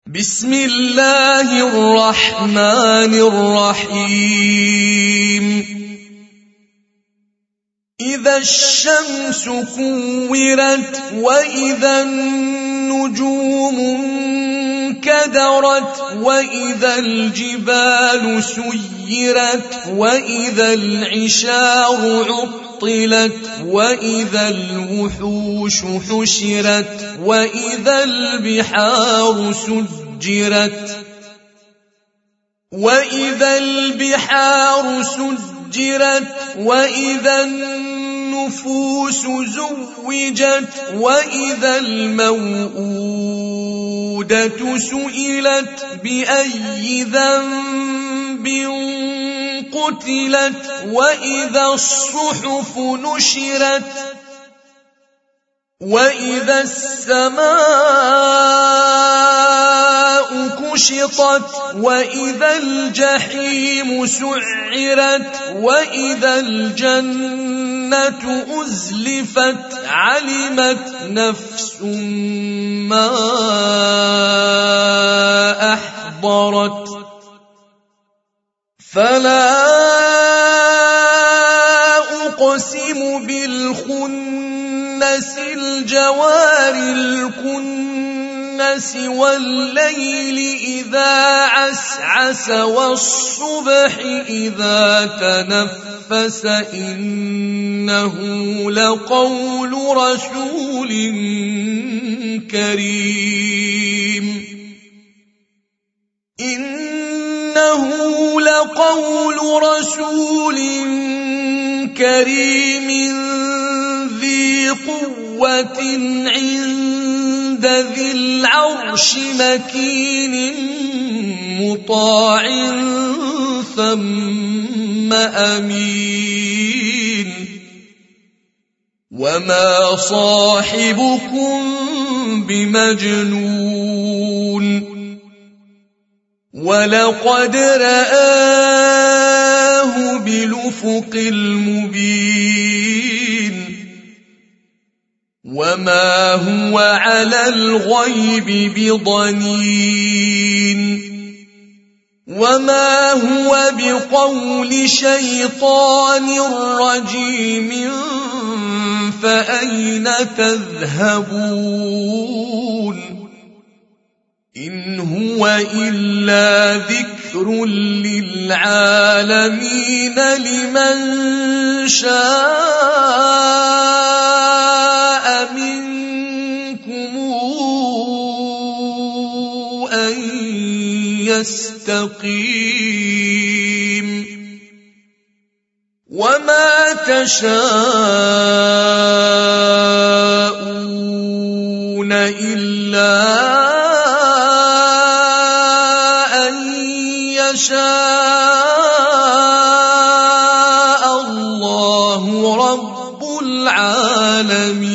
بسم الله الرحمن الرحيم إذا الشمس كورت وإذا النجوم انكدرت وإذا الجبال سيرت وإذا العشار عطلت وإذا الوحوش حشرت وإذا البحار سجرت وإذا البحار سجرت وإذا النفوس زوجت وإذا الموءودة سئلت بأي ذنب قتلت وإذا الصحف نشرت وإذا السماء كشطت وإذا الجحيم سعرت وإذا الجنة أزلفت علمت نفس ما أحضرت فلا أقسم بالخنس الجوار الكنس والليل إذا عسعس والصبح إذا تنفس إنه لقول رسول كريم إنه لقول رسول كريم ذي قوة عند ذي العرش مكين مطاع ثم أمين وما صاحبكم بمجنون ولقد رآه بالأفق المبين وما هو على الغيب بضنين وما هو بقول شيطان رجيم فأين تذهبون إن هو إلا ذكر للعالمين لمن شاء منكم أن يستقيم وما تشاءون إلا شاء الله رب العالمين.